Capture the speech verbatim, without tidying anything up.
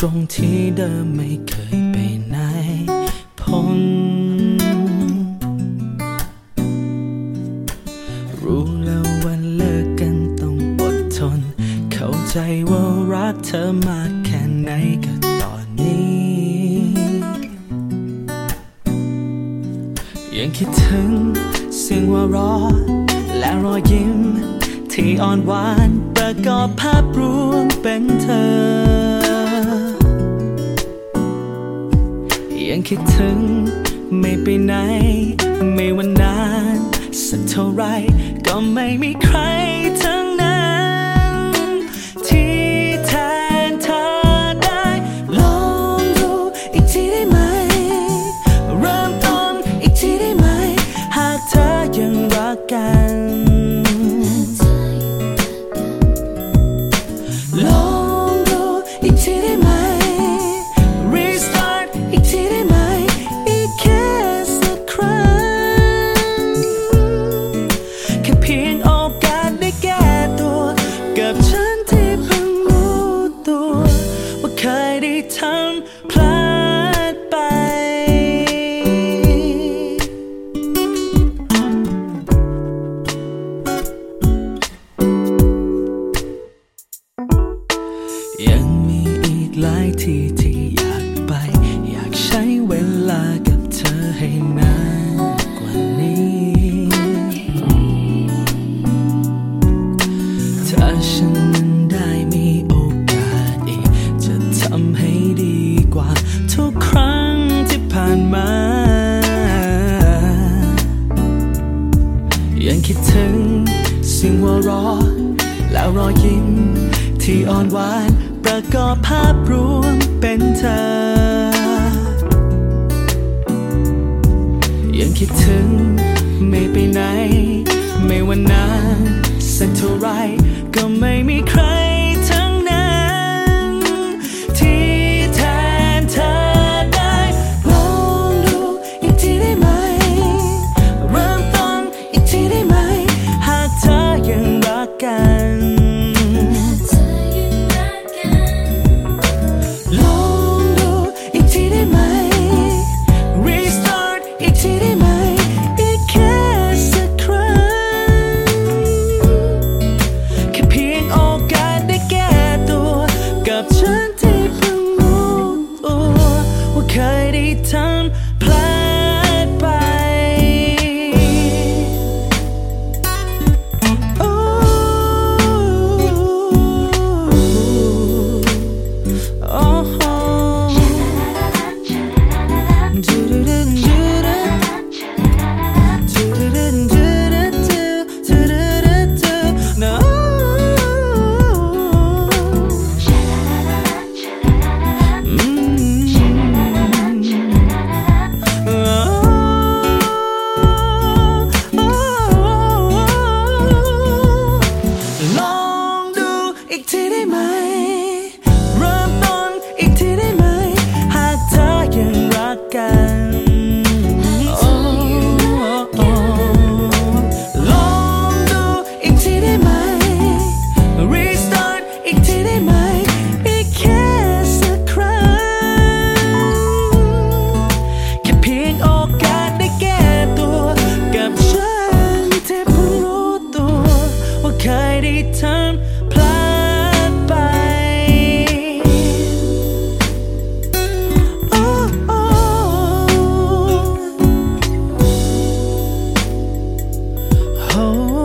รงที่เดิมไม่เคยไปไหนพ้นรู้แล้วว่าเลิกกันต้องอดทนเข้าใจว่ารักเธอมากแค่ไหนก็ตอนนี้ยังคิดถึงเสียงหัวเราะและรอยยิ้มที่อ่อนหวานประกอบภาพรวมเป็นเธอยังคิดถึงไม่ไปไหนไม่ว่านานสักเท่าไรก็ไม่มีใครทั้งนั้นที่แทนเธอได้ลองดูอีกทีได้ไหมเริ่มต้นอีกทีได้ไหมหากเธอยังรักกันลองดูอีกทีได้ไหม Restart อีกทีได้ไหมอีกแค่สักครั้งแค่เพียงโอกาสได้แก้ตัวกับฉันที่เพิ่งรู้ตัวว่าเคยได้ทำพลาดไปยังมีอีกหลายที่ที่อยากไปอยากใช้เวลากับเธอให้นานกว่านี้ถ้าฉันนั้นได้มีโอกาสอีกจะทำให้ดีกว่าทุกครั้งที่ผ่านมายังคิดถึงเสียงหัวเราะแล้วรอยยิ้มที่อ่อนหวานประกอบภาพรวมเป็นเธอยังคิดถึงไม่ไปไหนไม่ว่านานสักเท่าไรก็ไม่มีใครทั้งนั้นที่แทนเธอได้ลองดูอีกทีได้ไหมเริ่มต้นอีกทีได้ไหมหากเธอยังรักกันลองดูอีกทีได้ไหม Restart อีกทีได้ไหมอีกแค่สักครั้งแค่เพียงโอกาสได้แก้ตัวกับฉันที่เพิ่งรู้ตัวว่าเคยได้ทำพลาดไปโอ้โอ้โหดูดูดูดูดูดูดูดูดูดูดู No อืมลองดูอีกทีได้ไหมเริ่มต้นอีกทีได้ไหมหากเธอยังรักกันโอ้โอ้ลองดูอีกทีได้ไหม Restart อีกทีได้ไหมอีกแค่สักครั้งแค่เพียงโอกาสได้แก้ตัวกับฉันที่เพิ่งรู้ตัวว่าเคยได้ทำพลาดไปโอ้โอ้โอ้